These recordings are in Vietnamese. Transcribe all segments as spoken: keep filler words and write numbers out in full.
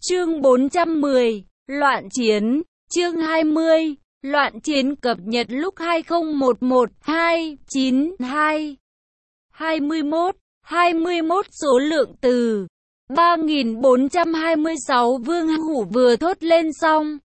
Chương bốn trăm mười, Loạn chiến, chương hai mươi, Loạn chiến cập nhật lúc hai không một một hai chín hai hai mươi mốt, hai mươi mốt số lượng từ ba nghìn bốn trăm hai mươi sáu Vương Hủ vừa thốt lên xong.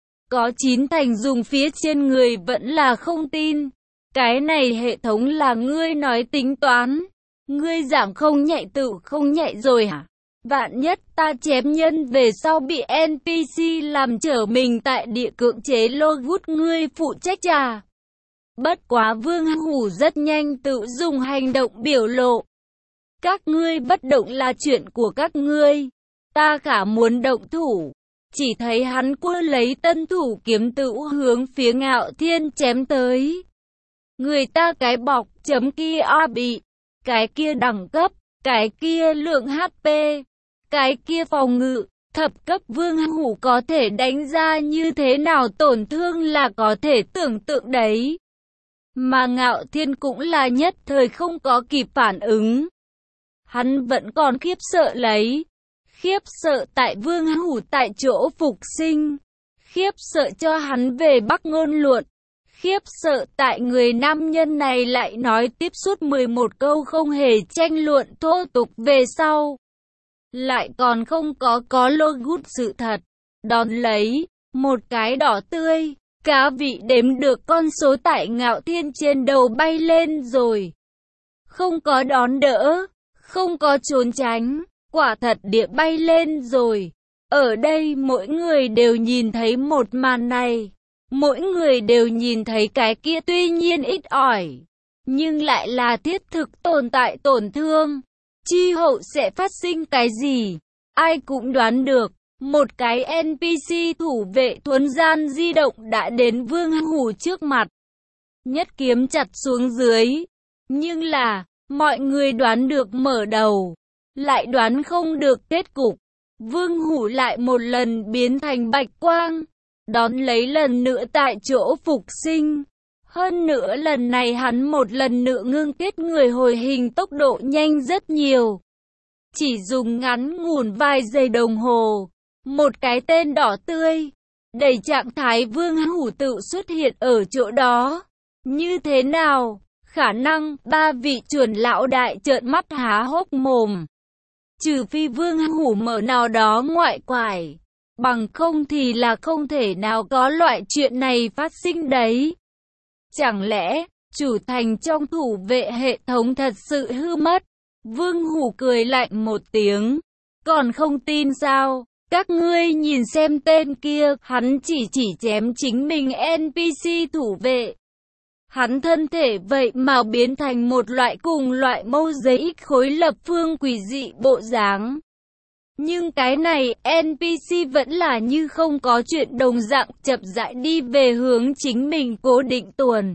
Có chín thành dùng phía trên người vẫn là không tin. Cái này hệ thống là ngươi nói tính toán. Ngươi giảm không nhạy tự không nhạy rồi hả? Vạn nhất ta chém nhân về sau bị en pê xê làm trở mình tại địa cưỡng chế lôi hút ngươi phụ trách à? Bất quá Vương Hủ rất nhanh tự dùng hành động biểu lộ. Các ngươi bất động là chuyện của các ngươi. Ta khả muốn động thủ. Chỉ thấy hắn quơ lấy tân thủ kiếm tự hướng phía Ngạo Thiên chém tới. Người ta cái bọc chấm kia a bị. Cái kia đẳng cấp. Cái kia lượng hát pê. Cái kia phòng ngự. Thập cấp Vương Hủ có thể đánh ra như thế nào tổn thương là có thể tưởng tượng đấy. Mà Ngạo Thiên cũng là nhất thời không có kịp phản ứng. Hắn vẫn còn khiếp sợ lấy. Khiếp sợ tại Vương Hủ tại chỗ phục sinh. Khiếp sợ cho hắn về Bắc ngôn luận. Khiếp sợ tại người nam nhân này lại nói tiếp suốt mười một câu không hề tranh luận thô tục về sau. Lại còn không có có lôi hút sự thật. Đón lấy, một cái đỏ tươi, cá vị đếm được con số tại Ngạo Thiên trên đầu bay lên rồi. Không có đón đỡ, không có trốn tránh, quả thật địa bay lên rồi. Ở đây mỗi người đều nhìn thấy một màn này. Mỗi người đều nhìn thấy cái kia tuy nhiên ít ỏi, nhưng lại là thiết thực tồn tại tổn thương. Chi hậu sẽ phát sinh cái gì? Ai cũng đoán được. Một cái en pê xê thủ vệ thuần gian di động đã đến Vương Hủ trước mặt. Nhất kiếm chặt xuống dưới. Nhưng là, mọi người đoán được mở đầu. Lại đoán không được kết cục. Vương Hủ lại một lần biến thành bạch quang. Đón lấy lần nữa tại chỗ phục sinh. Hơn nữa lần này hắn một lần nữa ngưng kết người hồi hình tốc độ nhanh rất nhiều. Chỉ dùng ngắn ngủn vài giây đồng hồ. Một cái tên đỏ tươi. Đầy trạng thái Vương Hủ tự xuất hiện ở chỗ đó. Như thế nào? Khả năng ba vị chuẩn lão đại trợn mắt há hốc mồm. Trừ phi Vương Hủ mở nào đó ngoại quải. Bằng không thì là không thể nào có loại chuyện này phát sinh đấy. Chẳng lẽ, chủ thành trong thủ vệ hệ thống thật sự hư mất? Vương Hủ cười lạnh một tiếng. Còn không tin sao? Các ngươi nhìn xem tên kia, hắn chỉ chỉ chém chính mình en pê xê thủ vệ. Hắn thân thể vậy mà biến thành một loại cùng loại mâu giấy khối lập phương quỷ dị bộ dáng. Nhưng cái này, en pê xê vẫn là như không có chuyện đồng dạng chậm rãi đi về hướng chính mình cố định tuần.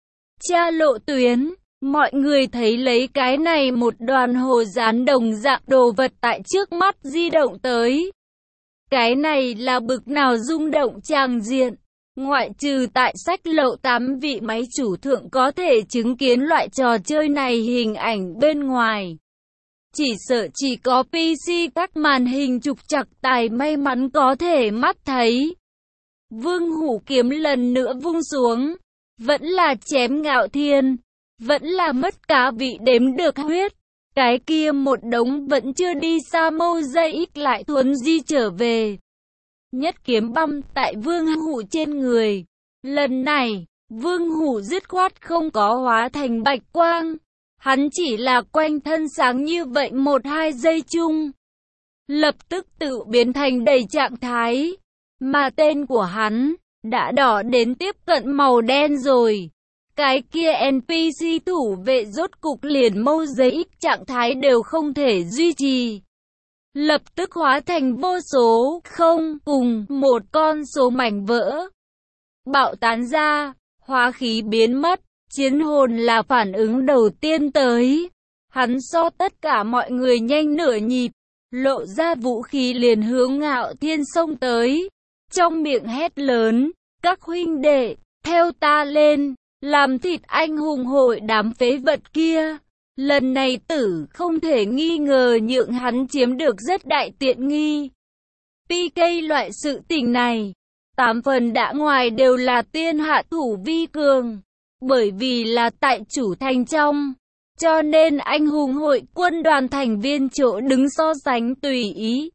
Tra lộ tuyến, mọi người thấy lấy cái này một đoàn hồ dán đồng dạng đồ vật tại trước mắt di động tới. Cái này là bực nào rung động tràng diện. Ngoại trừ tại sách lậu tám vị máy chủ thượng có thể chứng kiến loại trò chơi này hình ảnh bên ngoài. Chỉ sợ chỉ có pê xê các màn hình trục trặc tài may mắn có thể mắt thấy. Vương Hủ kiếm lần nữa vung xuống. Vẫn là chém Ngạo Thiên. Vẫn là mất cá vị đếm được huyết. Cái kia một đống vẫn chưa đi xa mâu dây ít lại thuấn di trở về. Nhất kiếm băm tại Vương Hủ trên người. Lần này, Vương Hủ dứt khoát không có hóa thành bạch quang. Hắn chỉ là quanh thân sáng như vậy một hai giây chung. Lập tức tự biến thành đầy trạng thái. Mà tên của hắn đã đỏ đến tiếp cận màu đen rồi. Cái kia en pê xê thủ vệ rốt cục liền mâu giấy ít trạng thái đều không thể duy trì. Lập tức hóa thành vô số không cùng một con số mảnh vỡ. Bạo tán ra, hóa khí biến mất. Chiến hồn là phản ứng đầu tiên tới. Hắn so tất cả mọi người nhanh nửa nhịp. Lộ ra vũ khí liền hướng Ngạo Thiên xông tới. Trong miệng hét lớn. Các huynh đệ, theo ta lên. Làm thịt anh hùng hội đám phế vật kia. Lần này tử không thể nghi ngờ nhượng hắn chiếm được rất đại tiện nghi. pê ca loại sự tình này, tám phần đã ngoài đều là tiên hạ thủ vi cường, bởi vì là tại chủ thành trong, cho nên anh hùng hội quân đoàn thành viên chỗ đứng so sánh tùy ý.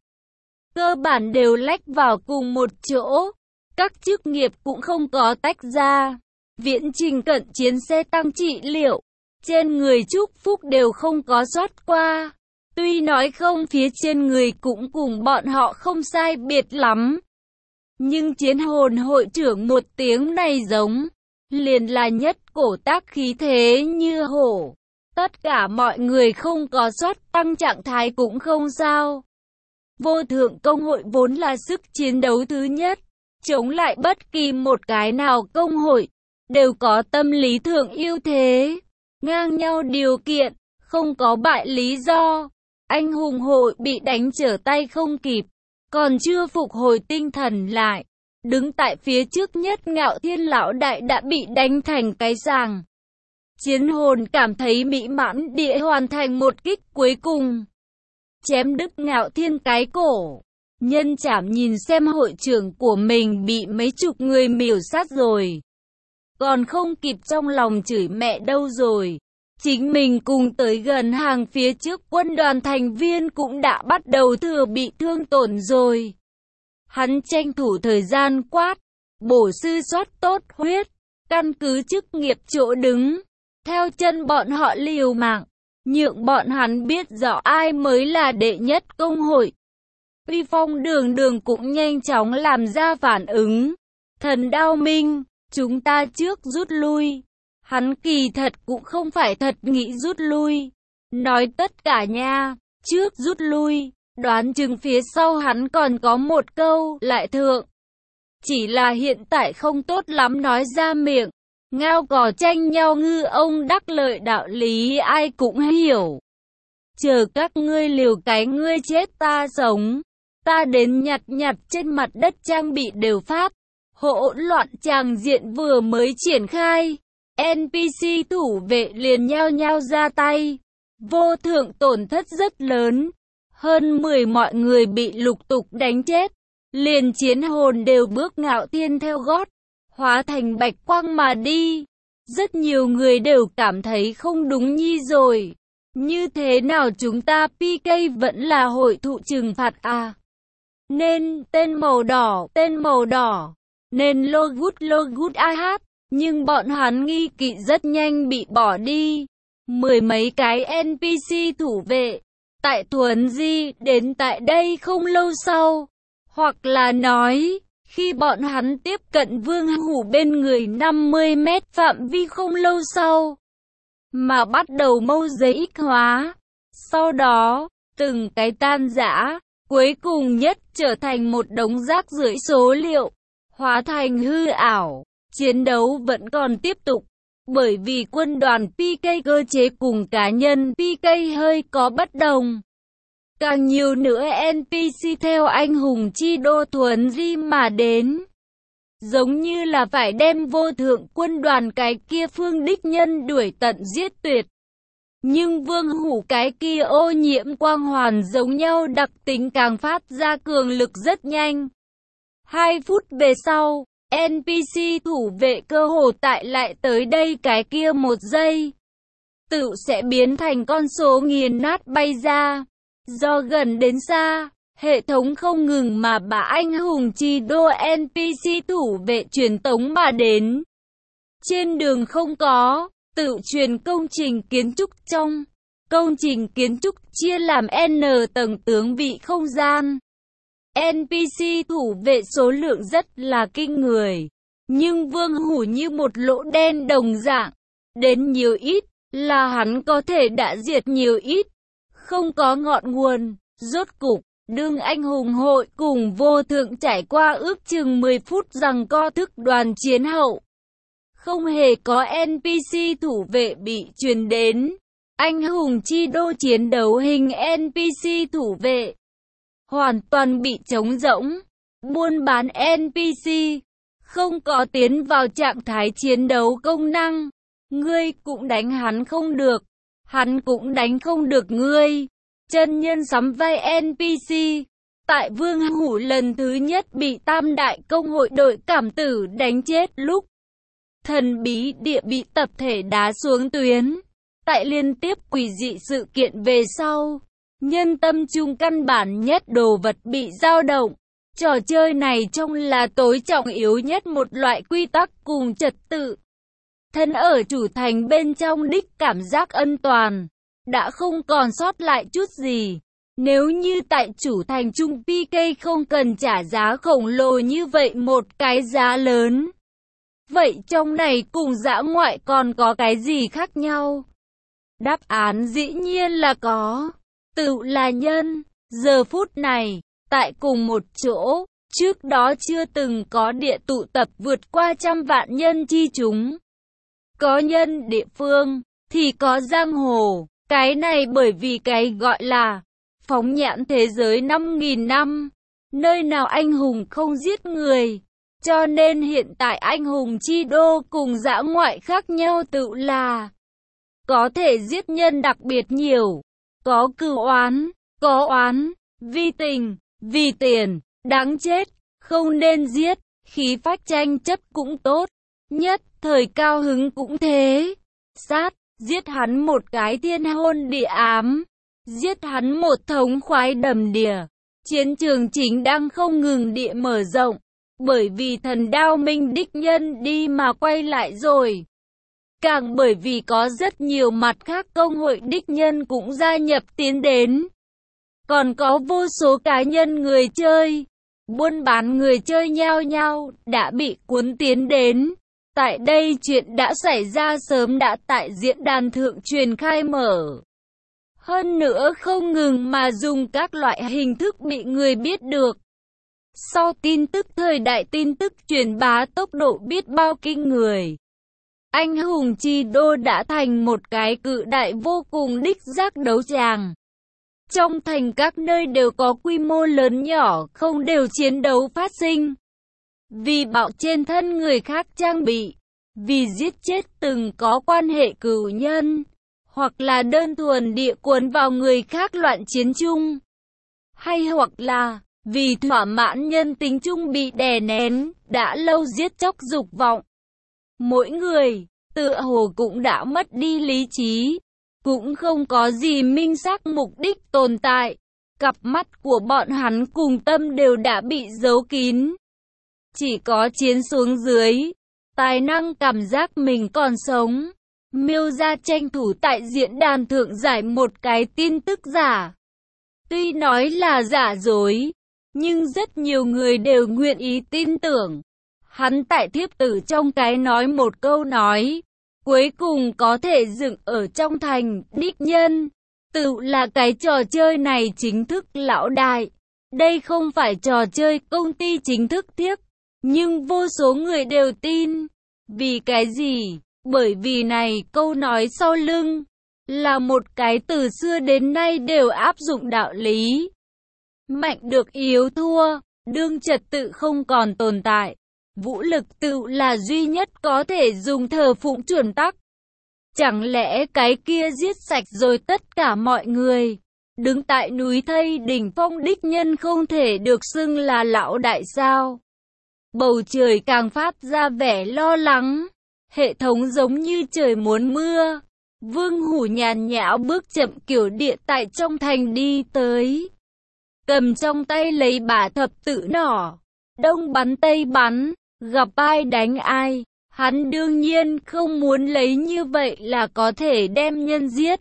Cơ bản đều lách vào cùng một chỗ, các chức nghiệp cũng không có tách ra. Viễn trình cận chiến xe tăng trị liệu, trên người chúc phúc đều không có sót qua. Tuy nói không phía trên người cũng cùng bọn họ không sai biệt lắm. Nhưng chiến hồn hội trưởng một tiếng này giống, liền là nhất cổ tác khí thế như hổ. Tất cả mọi người không có sót tăng trạng thái cũng không sao. Vô thượng công hội vốn là sức chiến đấu thứ nhất, chống lại bất kỳ một cái nào công hội, đều có tâm lý thượng ưu thế, ngang nhau điều kiện, không có bại lý do. Anh hùng hội bị đánh trở tay không kịp, còn chưa phục hồi tinh thần lại. Đứng tại phía trước nhất Ngạo Thiên lão đại đã bị đánh thành cái sàng. Chiến hồn cảm thấy mỹ mãn địa hoàn thành một kích cuối cùng. Chém đứt Ngạo Thiên cái cổ. Nhân chảm nhìn xem hội trưởng của mình bị mấy chục người miểu sát rồi. Còn không kịp trong lòng chửi mẹ đâu rồi. Chính mình cùng tới gần hàng phía trước quân đoàn thành viên cũng đã bắt đầu thừa bị thương tổn rồi. Hắn tranh thủ thời gian quát, bổ sư soát tốt huyết, căn cứ chức nghiệp chỗ đứng, theo chân bọn họ liều mạng, nhượng bọn hắn biết rõ ai mới là đệ nhất công hội. Uy Phong đường đường cũng nhanh chóng làm ra phản ứng. Thần Đao Minh, chúng ta trước rút lui. Hắn kỳ thật cũng không phải thật nghĩ rút lui. Nói tất cả nha, trước rút lui. Đoán chừng phía sau hắn còn có một câu lại thượng. Chỉ là hiện tại không tốt lắm nói ra miệng. Ngao cò tranh nhau ngư ông đắc lợi đạo lý ai cũng hiểu. Chờ các ngươi liều cái ngươi chết ta sống. Ta đến nhặt nhặt trên mặt đất trang bị đều phát. Hỗn loạn tràng diện vừa mới triển khai. en pê xê thủ vệ liền nhao nhao ra tay. Vô thượng tổn thất rất lớn. Hơn mười mọi người bị lục tục đánh chết. Liền chiến hồn đều bước Ngạo Thiên theo gót. Hóa thành bạch quang mà đi. Rất nhiều người đều cảm thấy không đúng nhi rồi. Như thế nào chúng ta pê ca vẫn là hội thụ trừng phạt à? Nên tên màu đỏ, tên màu đỏ. Nên logut logut ai hát. Nhưng bọn hắn nghi kỵ rất nhanh bị bỏ đi. Mười mấy cái en pê xê thủ vệ. Tại Thuấn Di đến tại đây không lâu sau. Hoặc là nói, khi bọn hắn tiếp cận Vương Hủ bên người năm mươi mét phạm vi không lâu sau. Mà bắt đầu mâu giấy ích hóa. Sau đó, từng cái tan rã, cuối cùng nhất trở thành một đống rác rưởi số liệu. Hóa thành hư ảo. Chiến đấu vẫn còn tiếp tục. Bởi vì quân đoàn pê ca cơ chế cùng cá nhân pê ca hơi có bất đồng. Càng nhiều nữa en pê xê theo anh hùng chi đô Thuấn Di mà đến. Giống như là phải đem vô thượng quân đoàn cái kia phương đích nhân đuổi tận giết tuyệt. Nhưng Vương Hủ cái kia ô nhiễm quang hoàn giống nhau đặc tính càng phát ra cường lực rất nhanh. Hai phút về sau, en pê xê thủ vệ cơ hồ tại lại tới đây cái kia một giây. Tự sẽ biến thành con số nghiền nát bay ra. Do gần đến xa, hệ thống không ngừng mà bả anh hùng chi đô en pê xê thủ vệ truyền tống mà đến. Trên đường không có, tự truyền công trình kiến trúc trong. Công trình kiến trúc chia làm N tầng tướng vị không gian. en pê xê thủ vệ số lượng rất là kinh người. Nhưng Vương Hủ như một lỗ đen đồng dạng. Đến nhiều ít, là hắn có thể đã diệt nhiều ít. Không có ngọn nguồn, rốt cục, đương anh hùng hội cùng vô thượng trải qua ước chừng mười phút rằng co thức đoàn chiến hậu. Không hề có en pê xê thủ vệ bị truyền đến. Anh hùng chi đô chiến đấu hình en pê xê thủ vệ. Hoàn toàn bị trống rỗng. Buôn bán en pê xê. Không có tiến vào trạng thái chiến đấu công năng. Ngươi cũng đánh hắn không được. Hắn cũng đánh không được ngươi. Chân nhân sắm vai en pê xê. tại Vương Hủ lần thứ nhất bị Tam Đại Công hội đội cảm tử đánh chết lúc thần bí địa bị tập thể đá xuống tuyến. Tại liên tiếp quỷ dị sự kiện về sau, nhân tâm trung căn bản nhất đồ vật bị dao động. Trò chơi này trông là tối trọng yếu nhất một loại quy tắc cùng trật tự. Thân ở chủ thành bên trong đích cảm giác an toàn, đã không còn sót lại chút gì. Nếu như tại chủ thành trung pê ca không cần trả giá khổng lồ như vậy một cái giá lớn, vậy trong này cùng dã ngoại còn có cái gì khác nhau? Đáp án dĩ nhiên là có. Tự là nhân, giờ phút này, tại cùng một chỗ, trước đó chưa từng có địa tụ tập vượt qua trăm vạn nhân chi chúng. Có nhân địa phương, thì có giang hồ. Cái này bởi vì cái gọi là phóng nhãn thế giới năm nghìn năm, nơi nào anh hùng không giết người. Cho nên hiện tại anh hùng chi đô cùng dã ngoại khác nhau tự là có thể giết nhân đặc biệt nhiều, có cừu oán, có oán, vì tình, vì tiền, đáng chết, không nên giết, khí phách tranh chấp cũng tốt, nhất thời cao hứng cũng thế. Sát, giết hắn một cái thiên hôn địa ám, giết hắn một thống khoái đầm đìa. Chiến trường chính đang không ngừng địa mở rộng, bởi vì thần đao minh đích nhân đi mà quay lại rồi. Càng bởi vì có rất nhiều mặt khác công hội đích nhân cũng gia nhập tiến đến. Còn có vô số cá nhân người chơi, buôn bán người chơi nhao nhao đã bị cuốn tiến đến. Tại đây chuyện đã xảy ra sớm đã tại diễn đàn thượng truyền khai mở. Hơn nữa không ngừng mà dùng các loại hình thức bị người biết được. Sau tin tức thời đại tin tức truyền bá tốc độ biết bao kinh người. Anh hùng chi đô đã thành một cái cự đại vô cùng đích giác đấu tràng. Trong thành các nơi đều có quy mô lớn nhỏ không đều chiến đấu phát sinh. Vì bạo trên thân người khác trang bị, vì giết chết từng có quan hệ cừu nhân, hoặc là đơn thuần địa cuốn vào người khác loạn chiến chung, hay hoặc là vì thỏa mãn nhân tính chung bị đè nén, đã lâu giết chóc dục vọng. Mỗi người, tựa hồ cũng đã mất đi lý trí, cũng không có gì minh xác mục đích tồn tại. Cặp mắt của bọn hắn cùng tâm đều đã bị giấu kín. Chỉ có chiến xuống dưới, tài năng cảm giác mình còn sống. Miêu ra tranh thủ tại diễn đàn thượng giải một cái tin tức giả. Tuy nói là giả dối, nhưng rất nhiều người đều nguyện ý tin tưởng. Hắn tại thiếp tử trong cái nói một câu nói, cuối cùng có thể dựng ở trong thành, đích nhân. Tự là cái trò chơi này chính thức lão đại. Đây không phải trò chơi công ty chính thức thiếc, nhưng vô số người đều tin. Vì cái gì? Bởi vì này câu nói sau lưng là một cái từ xưa đến nay đều áp dụng đạo lý. Mạnh được yếu thua, đương trật tự không còn tồn tại. Vũ lực tự là duy nhất có thể dùng thờ phụng chuẩn tắc. Chẳng lẽ cái kia giết sạch rồi tất cả mọi người? Đứng tại núi thây đỉnh phong đích nhân không thể được xưng là lão đại sao? Bầu trời càng phát ra vẻ lo lắng. Hệ thống giống như trời muốn mưa. Vương Hủ nhàn nhã bước chậm kiểu địa tại trong thành đi tới. Cầm trong tay lấy bả thập tự nỏ. Đông bắn tây bắn, gặp ai đánh ai. Hắn đương nhiên không muốn lấy như vậy là có thể đem nhân giết.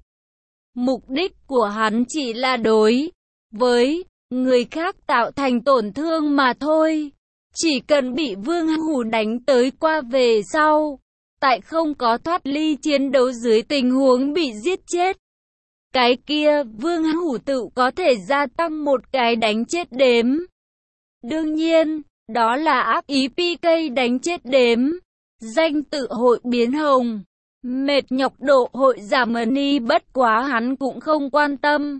Mục đích của hắn chỉ là đối với người khác tạo thành tổn thương mà thôi. Chỉ cần bị Vương Hủ đánh tới qua về sau, tại không có thoát ly chiến đấu dưới tình huống bị giết chết, cái kia Vương Hủ tự có thể gia tăng một cái đánh chết đếm. Đương nhiên, đó là ác ý pê ca đánh chết đếm. Danh tự hội biến hồng, mệt nhọc độ hội giảm ni, bất quá hắn cũng không quan tâm.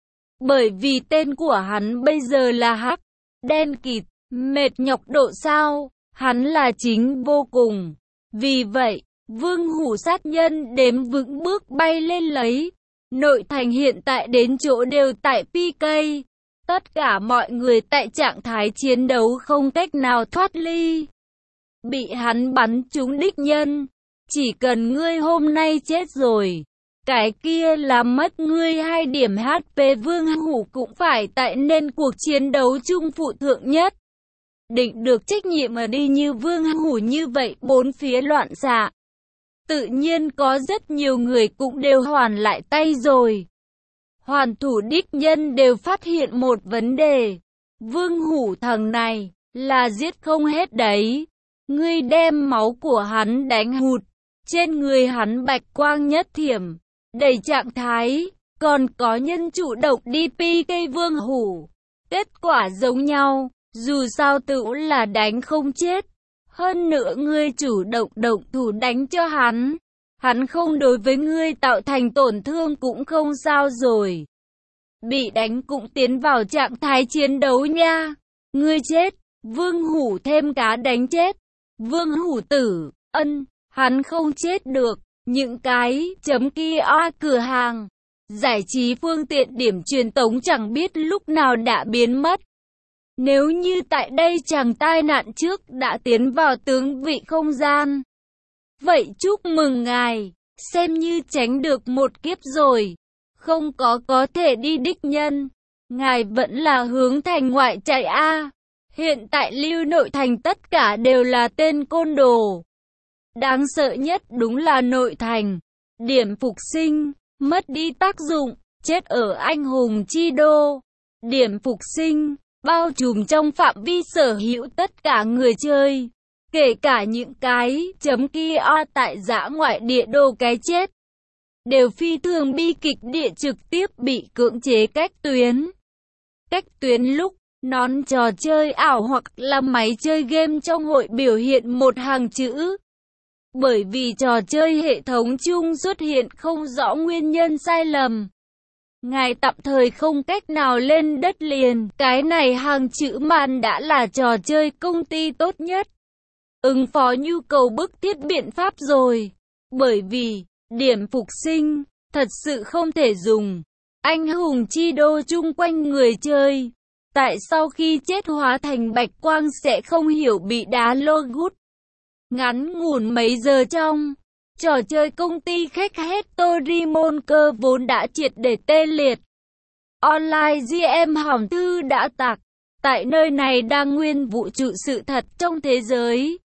Bởi vì tên của hắn bây giờ là hắc, đen kịt, mệt nhọc độ sao, hắn là chính vô cùng. Vì vậy, Vương Hủ sát nhân đếm vững bước bay lên lấy. Nội thành hiện tại đến chỗ đều tại pê ca. Tất cả mọi người tại trạng thái chiến đấu không cách nào thoát ly. Bị hắn bắn trúng đích nhân. Chỉ cần ngươi hôm nay chết rồi, cái kia là mất ngươi hai điểm hát pê. Vương Hủ cũng phải tại nên cuộc chiến đấu chung phụ thượng nhất. Định được trách nhiệm mà đi như Vương Hủ như vậy bốn phía loạn xạ. Tự nhiên có rất nhiều người cũng đều hoàn lại tay rồi. Hoàn thủ đích nhân đều phát hiện một vấn đề. Vương Hủ thằng này là giết không hết đấy. Ngươi đem máu của hắn đánh hụt. Trên người hắn bạch quang nhất thiểm. Đầy trạng thái. Còn có nhân chủ động đi pê ca Vương Hủ. Kết quả giống nhau. Dù sao tự là đánh không chết. Hơn nữa ngươi chủ động động thủ đánh cho hắn. Hắn không đối với ngươi tạo thành tổn thương cũng không sao rồi. Bị đánh cũng tiến vào trạng thái chiến đấu nha. Ngươi chết, Vương Hủ thêm cá đánh chết. Vương Hủ tử, ân, hắn không chết được. Những cái chấm kia a cửa hàng. Giải trí phương tiện điểm truyền tống chẳng biết lúc nào đã biến mất. Nếu như tại đây chàng tai nạn trước đã tiến vào tướng vị không gian. Vậy chúc mừng ngài, xem như tránh được một kiếp rồi. Không có có thể đi đích nhân. Ngài vẫn là hướng thành ngoại chạy a. Hiện tại lưu nội thành tất cả đều là tên côn đồ. Đáng sợ nhất đúng là nội thành. Điểm phục sinh, mất đi tác dụng, chết ở anh hùng chi đô. Điểm phục sinh, bao trùm trong phạm vi sở hữu tất cả người chơi. Kể cả những cái chấm kia o tại dã ngoại địa đồ cái chết. Đều phi thường bi kịch địa trực tiếp bị cưỡng chế cách tuyến. Cách tuyến lúc, nón trò chơi ảo hoặc là máy chơi game trong hội biểu hiện một hàng chữ. Bởi vì trò chơi hệ thống chung xuất hiện không rõ nguyên nhân sai lầm. Ngài tạm thời không cách nào lên đất liền. Cái này hàng chữ màn đã là trò chơi công ty tốt nhất. Ứng phó nhu cầu bức thiết biện pháp rồi. Bởi vì, điểm phục sinh, thật sự không thể dùng. Anh hùng chi đô chung quanh người chơi. Tại sau khi chết hóa thành bạch quang sẽ không hiểu bị đá lô gút. Ngắn ngủn mấy giờ trong. Trò chơi công ty khách hết Torimon cơ vốn đã triệt để tê liệt. Online giê em hỏng thư đã tạc. Tại nơi này đang nguyên vũ trụ sự thật trong thế giới.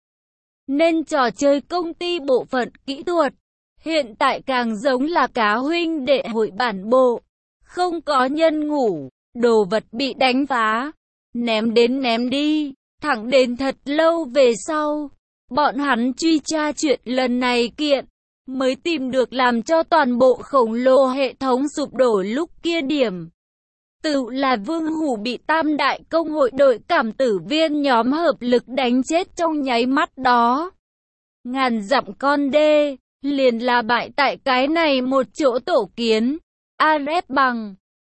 Nên trò chơi công ty bộ phận kỹ thuật. Hiện tại càng giống là cá huynh đệ hội bản bộ. Không có nhân ngủ. Đồ vật bị đánh phá. Ném đến ném đi. Thẳng đến thật lâu về sau. Bọn hắn truy tra chuyện lần này kiện. Mới tìm được làm cho toàn bộ khổng lồ hệ thống sụp đổ lúc kia điểm. Tự là Vương Hủ bị tam đại công hội đội cảm tử viên nhóm hợp lực đánh chết trong nháy mắt đó. Ngàn dặm con đê, liền là bại tại cái này một chỗ tổ kiến. Arep bằng.